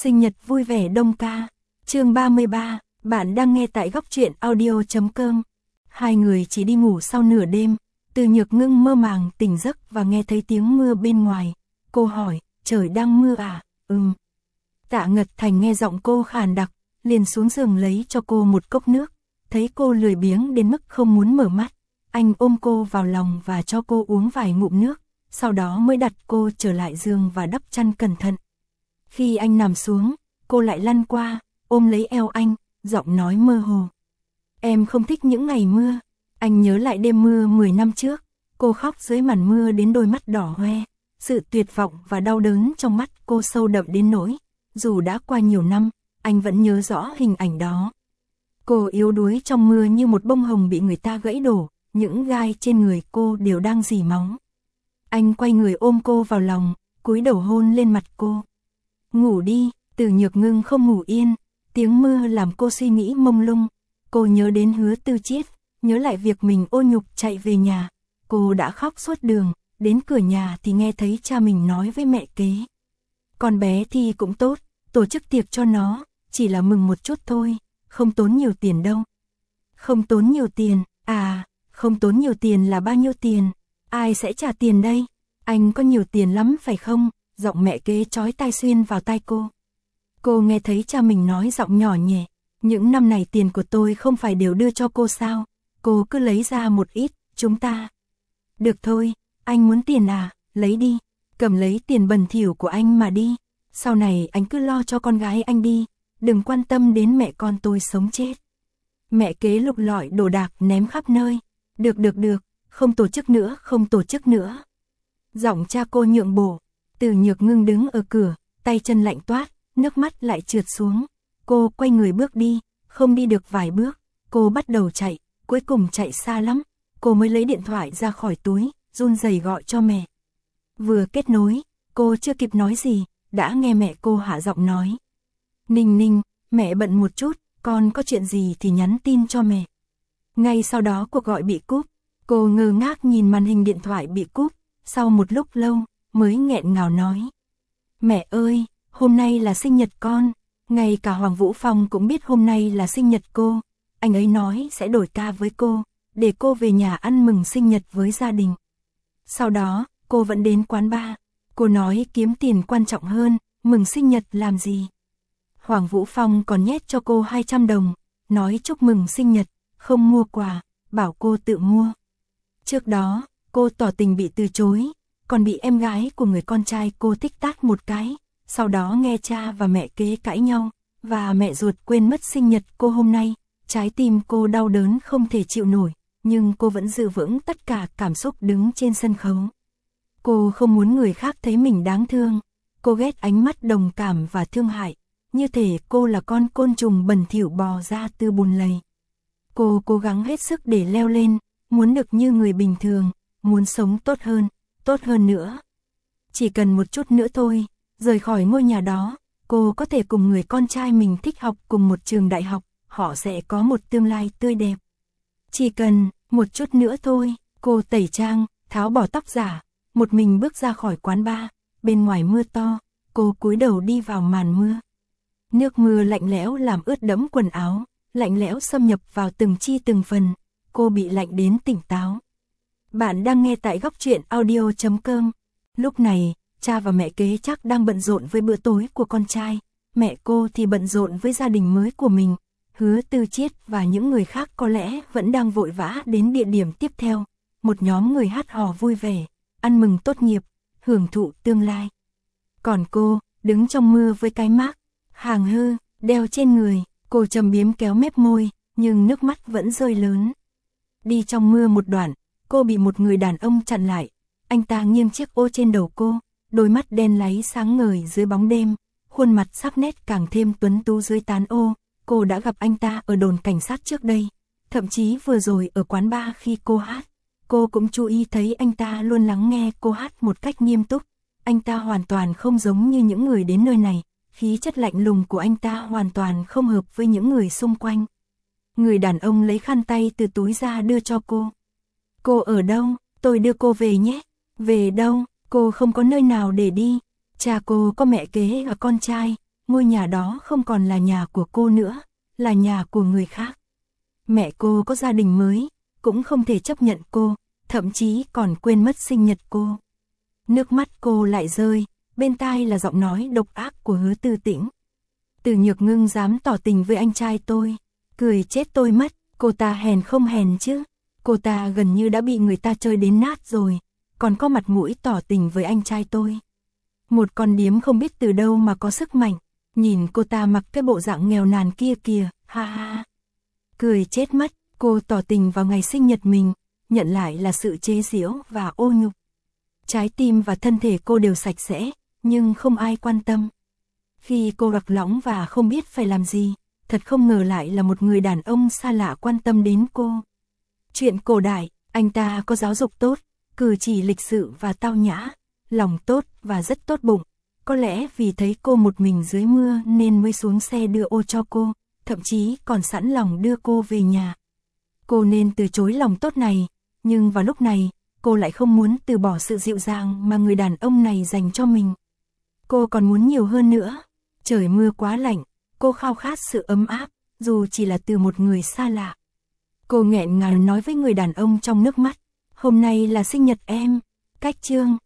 Sinh nhật vui vẻ Đông ca. Chương 33, bạn đang nghe tại góc truyện audio.com. Hai người chỉ đi ngủ sau nửa đêm, Từ Nhược Ngưng mơ màng tỉnh giấc và nghe thấy tiếng mưa bên ngoài. Cô hỏi, trời đang mưa à? Tạ Ngật Thành nghe giọng cô khàn đặc, liền xuống giường lấy cho cô một cốc nước. Thấy cô lười biếng đến mức không muốn mở mắt, anh ôm cô vào lòng và cho cô uống vài ngụm nước, sau đó mới đặt cô trở lại giường và đắp chăn cẩn thận. Khi anh nằm xuống, cô lại lăn qua, ôm lấy eo anh, giọng nói mơ hồ. Em không thích những ngày mưa. Anh nhớ lại đêm mưa 10 năm trước, cô khóc dưới màn mưa đến đôi mắt đỏ hoe. Sự tuyệt vọng và đau đớn trong mắt cô sâu đậm đến nỗi, dù đã qua nhiều năm, anh vẫn nhớ rõ hình ảnh đó. Cô yếu đuối trong mưa như một bông hồng bị người ta gãy đổ, những gai trên người cô đều đang rỉ máu. Anh quay người ôm cô vào lòng, cúi đầu hôn lên mặt cô. Ngủ đi. Từ Nhược Ngưng không ngủ yên, tiếng mưa làm cô suy nghĩ mông lung. Cô nhớ đến Hứa Tư Chiết, nhớ lại việc mình ô nhục chạy về nhà. Cô đã khóc suốt đường, đến cửa nhà thì nghe thấy cha mình nói với mẹ kế. Con bé thì cũng tốt, tổ chức tiệc cho nó, chỉ là mừng một chút thôi, không tốn nhiều tiền đâu. Không tốn nhiều tiền, à, không tốn nhiều tiền là bao nhiêu tiền? Ai sẽ trả tiền đây? Anh có nhiều tiền lắm phải không? Giọng mẹ kế chói tai xuyên vào tai cô. Cô nghe thấy cha mình nói giọng nhỏ nhẹ. Những năm này tiền của tôi không phải đều đưa cho cô sao? Cô cứ lấy ra một ít, chúng ta. Được thôi, anh muốn tiền à? Lấy đi, cầm lấy tiền bẩn thỉu của anh mà đi. Sau này anh cứ lo cho con gái anh đi, đừng quan tâm đến mẹ con tôi sống chết. Mẹ kế lục lọi đồ đạc ném khắp nơi. Được, không tổ chức nữa, không tổ chức nữa. Giọng cha cô nhượng bộ. Từ Nhược Ngưng đứng ở cửa, tay chân lạnh toát, nước mắt lại trượt xuống. Cô quay người bước đi, không đi được vài bước, cô bắt đầu chạy, cuối cùng chạy xa lắm. Cô mới lấy điện thoại ra khỏi túi, run rẩy gọi cho mẹ. Vừa kết nối, cô chưa kịp nói gì, đã nghe mẹ cô hạ giọng nói. Ninh, mẹ bận một chút, con có chuyện gì thì nhắn tin cho mẹ. Ngay sau đó cuộc gọi bị cúp, cô ngơ ngác nhìn màn hình điện thoại bị cúp, sau một lúc lâu, mới nghẹn ngào nói. Mẹ ơi, hôm nay là sinh nhật con, ngay cả Hoàng Vũ Phong cũng biết hôm nay là sinh nhật cô. Anh ấy nói sẽ đổi ca với cô, để cô về nhà ăn mừng sinh nhật với gia đình. Sau đó, cô vẫn đến quán bar. Cô nói kiếm tiền quan trọng hơn, mừng sinh nhật làm gì. Hoàng Vũ Phong còn nhét cho cô 200 đồng, nói chúc mừng sinh nhật, không mua quà, bảo cô tự mua. Trước đó, cô tỏ tình bị từ chối, còn bị em gái của người con trai cô thích tát một cái. Sau đó nghe cha và mẹ kế cãi nhau, và mẹ ruột quên mất sinh nhật cô hôm nay. Trái tim cô đau đớn không thể chịu nổi, nhưng cô vẫn giữ vững tất cả cảm xúc đứng trên sân khấu. Cô không muốn người khác thấy mình đáng thương. Cô ghét ánh mắt đồng cảm và thương hại, như thể cô là con côn trùng bẩn thỉu bò ra từ bùn lầy. Cô cố gắng hết sức để leo lên, muốn được như người bình thường, muốn sống tốt hơn nữa. Chỉ cần một chút nữa thôi, rời khỏi ngôi nhà đó, cô có thể cùng người con trai mình thích học cùng một trường đại học, họ sẽ có một tương lai tươi đẹp. Chỉ cần một chút nữa thôi, cô tẩy trang, tháo bỏ tóc giả, một mình bước ra khỏi quán bar. Bên ngoài mưa to, cô cúi đầu đi vào màn mưa. Nước mưa lạnh lẽo làm ướt đẫm quần áo, lạnh lẽo xâm nhập vào từng chi từng phần, cô bị lạnh đến tỉnh táo. Bạn đang nghe tại góc truyện audio.com. Lúc này, cha và mẹ kế chắc đang bận rộn với bữa tối của con trai, mẹ cô thì bận rộn với gia đình mới của mình. Hứa Tư Chiết và những người khác có lẽ vẫn đang vội vã đến địa điểm tiếp theo. Một nhóm người hát hò vui vẻ, ăn mừng tốt nghiệp, hưởng thụ tương lai. Còn cô, đứng trong mưa với cái mác hàng hư đeo trên người, cô trầm biếm kéo mép môi, nhưng nước mắt vẫn rơi lớn. Đi trong mưa một đoạn, cô bị một người đàn ông chặn lại. Anh ta nghiêng chiếc ô trên đầu cô, đôi mắt đen láy sáng ngời dưới bóng đêm, khuôn mặt sắc nét càng thêm tuấn tú dưới tán ô. Cô đã gặp anh ta ở đồn cảnh sát trước đây, thậm chí vừa rồi ở quán bar khi cô hát. Cô cũng chú ý thấy anh ta luôn lắng nghe cô hát một cách nghiêm túc. Anh ta hoàn toàn không giống như những người đến nơi này, khí chất lạnh lùng của anh ta hoàn toàn không hợp với những người xung quanh. Người đàn ông lấy khăn tay từ túi ra đưa cho cô. Cô ở đâu? Tôi đưa cô về nhé. Về đâu? Cô không có nơi nào để đi. Cha cô có mẹ kế và con trai, ngôi nhà đó không còn là nhà của cô nữa, là nhà của người khác. Mẹ cô có gia đình mới, cũng không thể chấp nhận cô, thậm chí còn quên mất sinh nhật cô. Nước mắt cô lại rơi, bên tai là giọng nói độc ác của Hứa Tư Tĩnh. Từ Nhược Ngưng dám tỏ tình với anh trai tôi, cười chết tôi mất, cô ta hèn không hèn chứ. Cô ta gần như đã bị người ta chơi đến nát rồi, còn có mặt mũi tỏ tình với anh trai tôi. Một con điếm không biết từ đâu mà có sức mạnh, nhìn cô ta mặc cái bộ dạng nghèo nàn kia kìa, ha ha. Cười chết mất, cô tỏ tình vào ngày sinh nhật mình, nhận lại là sự chế giễu và ô nhục. Trái tim và thân thể cô đều sạch sẽ, nhưng không ai quan tâm. Khi cô lạc lõng và không biết phải làm gì, thật không ngờ lại là một người đàn ông xa lạ quan tâm đến cô. Chuyện cổ đại, anh ta có giáo dục tốt, cử chỉ lịch sự và tao nhã, lòng tốt và rất tốt bụng. Có lẽ vì thấy cô một mình dưới mưa nên mới xuống xe đưa ô cho cô, thậm chí còn sẵn lòng đưa cô về nhà. Cô nên từ chối lòng tốt này, nhưng vào lúc này, cô lại không muốn từ bỏ sự dịu dàng mà người đàn ông này dành cho mình. Cô còn muốn nhiều hơn nữa. Trời mưa quá lạnh, cô khao khát sự ấm áp, dù chỉ là từ một người xa lạ. Cô nghẹn ngào nói với người đàn ông trong nước mắt, hôm nay là sinh nhật em, cách chương.